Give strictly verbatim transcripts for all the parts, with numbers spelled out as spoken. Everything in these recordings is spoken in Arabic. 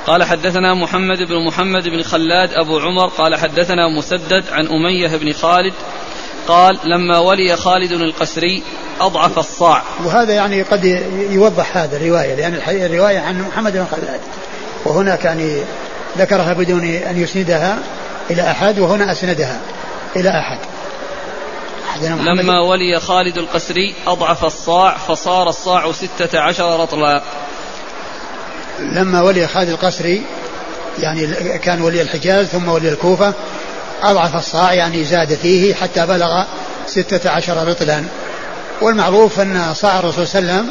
قال حدثنا محمد بن محمد بن خلاد أبو عمر قال حدثنا مسدد عن أمية بن خالد قال لما ولي خالد القسري أضعف الصاع. وهذا يعني قد يوضح هذا الرواية، لأن الرواية عن محمد بن خلاد وهناك يعني ذكرها بدون أن يسندها إلى أحد، وهنا أسندها إلى أحد. لما ولي خالد القسري أضعف الصاع فصار الصاع ستة عشر رطلا. لما ولي خالد القسري يعني كان ولي الحجاز ثم ولي الكوفة، أضعف الصاع يعني زاد فيه حتى بلغ ستة عشر رطلا. والمعروف أن صاع الرسول صلى الله عليه وسلم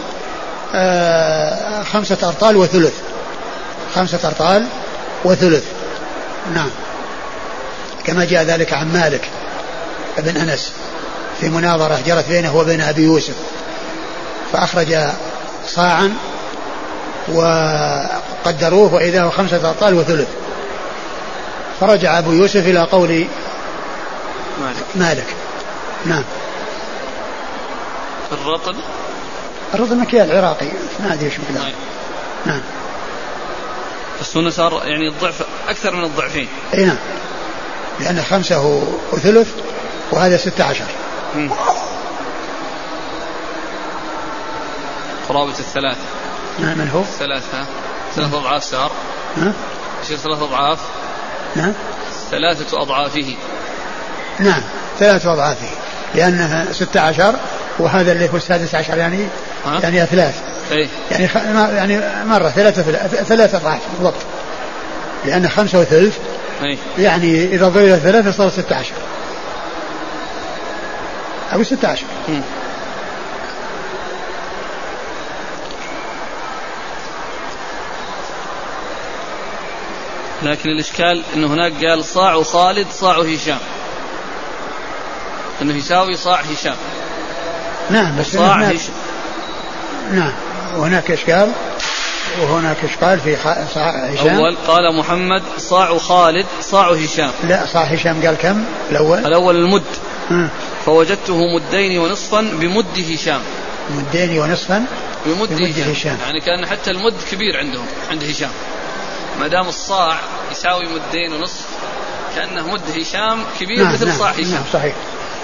خمسة أرطال وثلث، خمسة أرطال وثلث. نعم، كما جاء ذلك عن مالك بن أنس في مناظرة جرت بينه وبين أبي يوسف، فأخرج صاعا وقدروه وإذا هو خمسة أرطال وثلث، فرجع أبو يوسف إلى قول مالك, مالك. نعم. الرطل الرطل مكيال العراقي ما أدري شو كذا. نعم. السنة صار يعني الضعف أكثر من الضعفين. أي نعم، لأن خمسة وثلث وهذا ستة عشر. م. قرابة الثلاث. نعم. من هو؟ ثلاثة ثلاثة أضعاف صار. ها؟ يصير ثلاثة أضعاف. نعم. ثلاثة أضعافه. نعم، ثلاثة أضعافه، لأنها ستة عشر وهذا اللي هو السادس عشر يعني ها؟ يعني ثلاث. أي. يعني خ... يعني مرة ثلاثة ثلاثة أضعاف بالضبط، لأن خمسة وثلث أي. يعني إذا ضرب ثلاثة صار ستة عشر أو ستة عشر. م. لكن الإشكال أنه هناك قال صاع خالد صاع هشام، أنه يساوي صاع هشام. نعم، بس صاع هشام. نعم، وهناك إشكال وهناك إشكال في صاع هشام. أول قال محمد صاع خالد صاع هشام. لا، صاع هشام قال كم الأول؟ الأول المد. م. فوجدته مدين ونصفا بمد هشام. مدين ونصفا بمد, بمد هشام. هشام. يعني كان حتى المد كبير عندهم عند هشام، ما دام الصاع يساوي مدين ونصف كأنه مد هشام كبير. نعم، مثل نعم، صاع هشام. نعم، صحيح.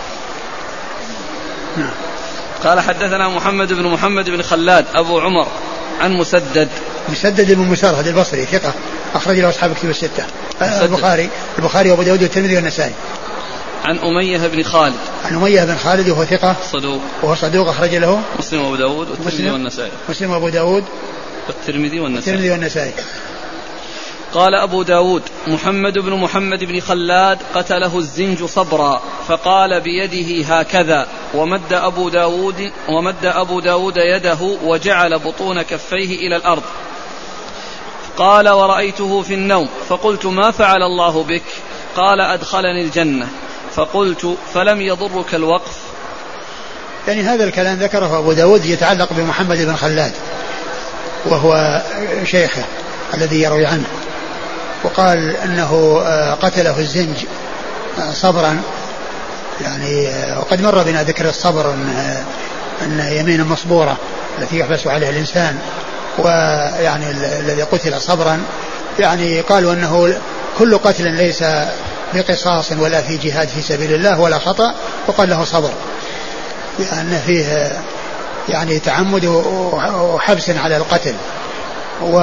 نعم. قال حدثنا محمد بن محمد بن خلاد أبو عمر عن مسدد مسدد بن مسرهد البصري ثقة أخرج له أصحاب كتب الستة، البخاري البخاري وأبو داود والترمذي والنسائي. عن أمية بن خالد عن أمية بن خالد وهو ثقة صدوق وهو صدوق أخرج له مسلم وأبو داود والترمذي والنسائي. مسلم وأبو داود والترمذي والنسائي. والترمذي والنسائي. قال أبو داود محمد بن محمد بن خلاد قتله الزنج صبرا فقال بيده هكذا ومد أبو داود, ومد أبو داود يده وجعل بطون كفيه إلى الأرض. قال ورأيته في النوم فقلت ما فعل الله بك؟ قال أدخلني الجنة. فقلت فلم يضرك الوقف؟ يعني هذا الكلام ذكره أبو داود يتعلق بمحمد بن خلاد وهو شيخه الذي يروي عنه، وقال أنه قتله الزنج صبرا، يعني وقد مر بنا ذكر الصبر أن, أن يمين مصبورة التي يحبس عليها الإنسان، ويعني الذي قتل صبرا يعني قالوا أنه كل قتل ليس بقصاص ولا في جهاد في سبيل الله ولا خطأ، وقال له صبر، لأن فيه يعني تعمد وحبس على القتل. و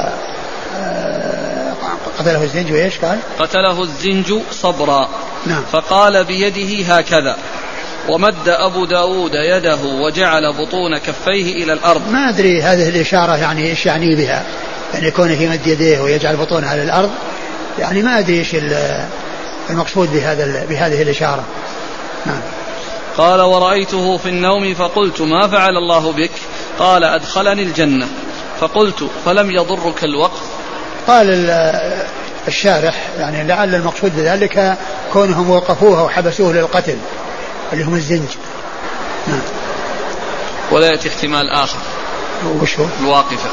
قتله الزنج وإيش قال؟ قتله الزنج صبرا. نعم. فقال بيده هكذا ومد أبو داود يده وجعل بطون كفيه إلى الأرض. ما أدري هذه الإشارة يعني إيش يعني بها، يعني يكون يمد يديه ويجعل بطونه على الأرض، يعني ما أدري إيش المقصود بهذا بهذه الإشارة. نعم. قال ورأيته في النوم فقلت ما فعل الله بك؟ قال أدخلني الجنة. فقلت فلم يضرك الوقف؟ قال الشارح يعني لعل المقصود بذلك كونهم وقفوه وحبسوه للقتل اللي هم الزنج. نعم. ولا يأتي احتمال آخر. وش هو؟ الواقفة.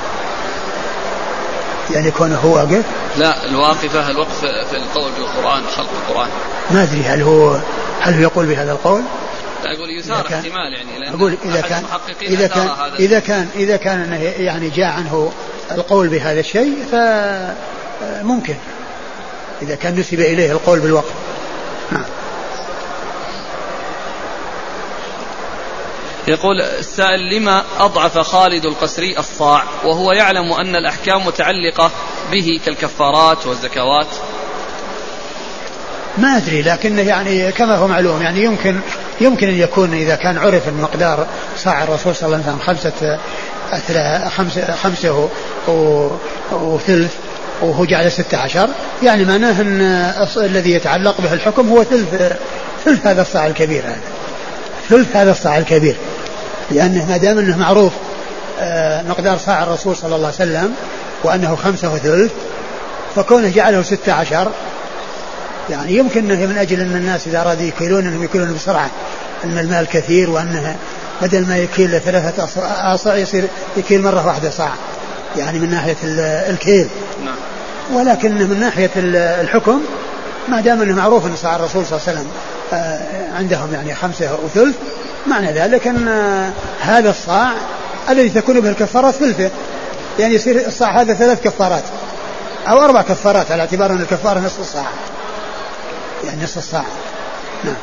يعني كونه هو واقف؟ لا، الواقفة الوقف في القول بالقرآن، خلق القرآن. ما أدري هل هو هل هو يقول بهذا القول؟ أقول يثار احتمال يعني أقول إذا كان إذا كان إذا كان إذا كان يعني جاء عنه القول بهذا الشيء فممكن إذا كان نسب إليه القول بالوقف. نعم. يقول السائل: لما أضعف خالد القسري الصاع وهو يعلم أن الأحكام متعلقة به كالكفارات والزكوات؟ ما أدري، لكن يعني كما هو معلوم يعني يمكن يمكن أن يكون إذا كان عرف المقدار صاع الرسول صلى الله عليه وسلم خمسة خمسة خمسة وثلث وهو جعل ستة عشر، يعني معناه أن الذي يتعلق به الحكم هو ثلث ثلث هذا الصاع الكبير، هذا ثلث هذا الصاع الكبير، لأنه ما دام أنه معروف مقدار صاع الرسول صلى الله عليه وسلم وأنه خمسة وثلث، فكونه جعله ستة عشر يعني يمكن أنه من أجل أن الناس إذا أرادوا يكيلون أنهم يكيلون بسرعة، أن المال كثير وأنه بدل ما يكيل ثلاثة أصاع يصير يكيل مرة واحدة صاع، يعني من ناحية الكيل. ولكن من ناحية الحكم ما دام أنه معروف أن صاع الرسول صلى الله عليه وسلم عندهم يعني خمسة وثلث، معنى ذلك أن هذا الصاع الذي تكون به الكفارات ثلثه، يعني يصير الصاع هذا ثلاث كفارات أو أربع كفارات على اعتبار أن الكفارة نصف الصاع، يعني نصف الصاع. نعم.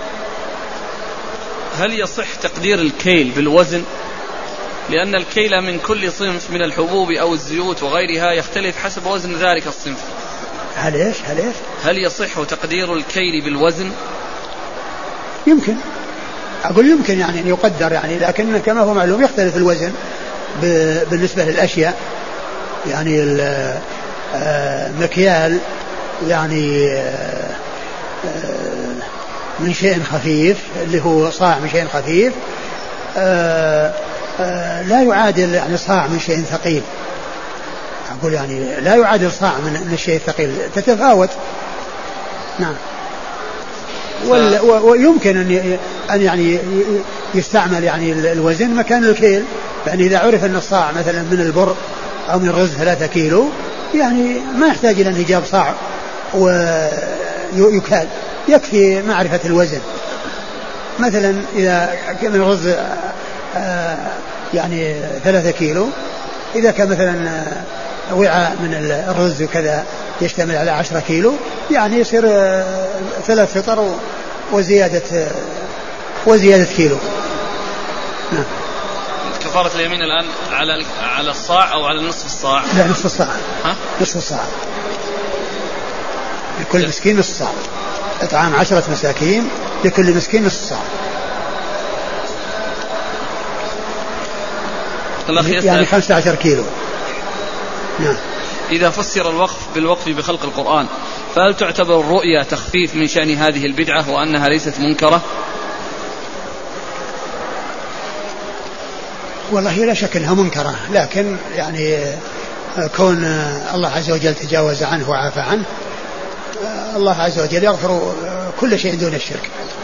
هل يصح تقدير الكيل بالوزن؟ لأن الكيل من كل صنف من الحبوب أو الزيوت وغيرها يختلف حسب وزن ذلك الصنف. هل إيش هل إيش هل يصح تقدير الكيل بالوزن؟ يمكن، أقول يمكن يعني أن يقدر يعني، لكن كما هو معلوم يختلف الوزن بالنسبة للأشياء، يعني المكيال يعني من شيء خفيف اللي هو صاع من شيء خفيف لا يعادل يعني صاع من شيء ثقيل، أقول يعني لا يعادل صاع من الشيء الثقيل، تتفاوت. نعم. ويمكن أن أن يعني يستعمل يعني الوزن مكان الكيل، يعني إذا عرف أن الصاع مثلا من البر أو من الرز ثلاثة كيلو، يعني ما يحتاج إلى أن يجاب صاع ويكال، يكفي معرفة الوزن. مثلا إذا كان الرز يعني ثلاثة كيلو، إذا كان مثلا وعاء من الرز وكذا يشتمل على عشرة كيلو، يعني يصير ثلاث فطر وزيادة وزيادة كيلو. نعم. كفارة اليمين الآن على على الصاع أو على نصف الصاع؟ لا، نصف الصاع. ها؟ نصف الصاع. لكل مسكين نصف صاع. إطعام عشرة مساكين لكل مسكين نصف صاع. يعني خمسة عشر كيلو. نعم. إذا فسر الوقف بالوقف بخلق القرآن، فهل تعتبر الرؤيا تخفيف من شأن هذه البدعة وأنها ليست منكرة؟ والله لا شك أنها منكرة، لكن يعني كون الله عز وجل تجاوز عنه وعافى عنه، الله عز وجل يغفر كل شيء دون الشرك.